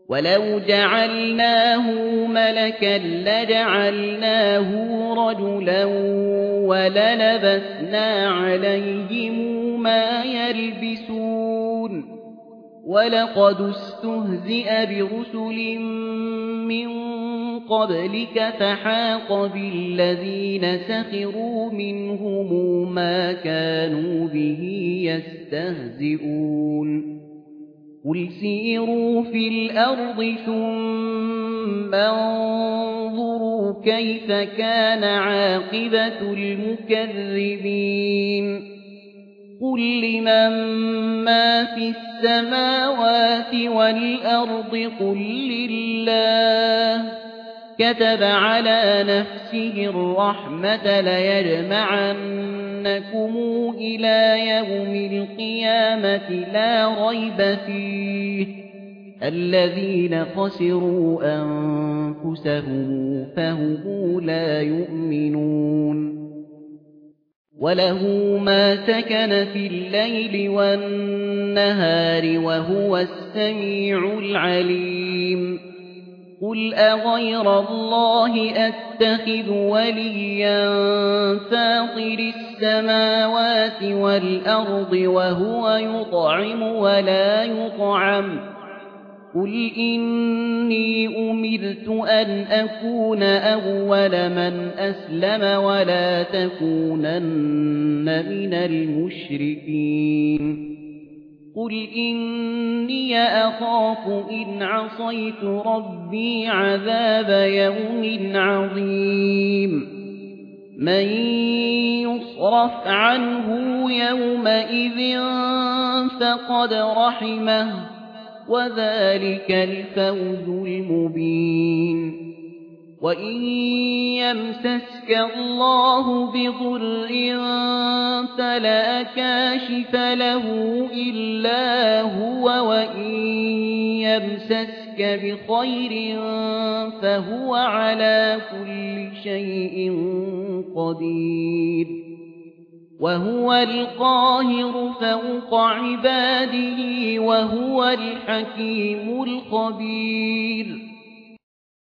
وَلَوْ جَعَلْنَاهُ مَلَكًا لَّجَعَلْنَاهُ رَجُلًا وَلَلَبَسْنَا عَلَيْهِم مَّا يَلْبِسُونَ وَلَقَدِ اسْتُهْزِئَ بِرُسُلٍ مِّن قَبْلِكَ فَحَاقَ بِالَّذِينَ سَخِرُوا مِنْهُم مَّا كَانُوا بِهِ يَسْتَهْزِئُونَ قُلْ سِيرُوا فِي الْأَرْضِ ثُمَّ انظُرُوا كَيْفَ كَانَ عَاقِبَةُ الْمُكَذِّبِينَ قُل لِّمَن مَّا فِي السَّمَاوَاتِ وَالْأَرْضِ قُل لِّلَّهِ كَتَبَ عَلَىٰ نَفْسِهِ الرَّحْمَةَ لَيَجْمَعَنَّكُمْ إِلَىٰ يَوْمِ الْقِيَامَةِ لَا رَيْبَ فِيهِ الَّذِينَ خَسِرُوا أَنفُسَهُمْ فَهُمْ لَا يُؤْمِنُونَ وَلَهُ مَا سَكَنَ فِي اللَّيْلِ وَالنَّهَارِ وَهُوَ السَّمِيعُ الْعَلِيمُ قُلْ أَغَيْرَ اللَّهِ أَتَّخِذُ وَلِيًّا فَاطِرِ السَّمَاوَاتِ وَالْأَرْضِ وَهُوَ يُطْعِمُ وَلَا يُطْعَمُ قُلْ إِنِّي أُمِرْتُ أَنْ أَكُونَ أَوَّلَ مَنْ أَسْلَمَ وَلَا تَكُونَنَّ مِنَ الْمُشْرِكِينَ قُلْ إِنِّي أَخَافُ إِنْ عَصَيْتُ رَبِّي عَذَابَ يَوْمٍ عَظِيمٍ مَّن يُصْرَفْ عَنْهُ يَوْمَئِذٍ فَقَدْ رَحِمَهُ وَذَلِكَ الْفَوْزُ الْمُبِينُ وَإِن يَمْسَسْكَ اللَّهُ بِضُرٍّ فَلَا كَاشِفَ لَهُ إِلَّا هُوَ وَإِن يَمْسَسْكَ بِخَيْرٍ فَهُوَ عَلَىٰ كُلِّ شَيْءٍ قَدِيرٌ وَهُوَ الْقَاهِرُ فَوْقَ عِبَادِهِ وَهُوَ الْحَكِيمُ الْخَبِيرُ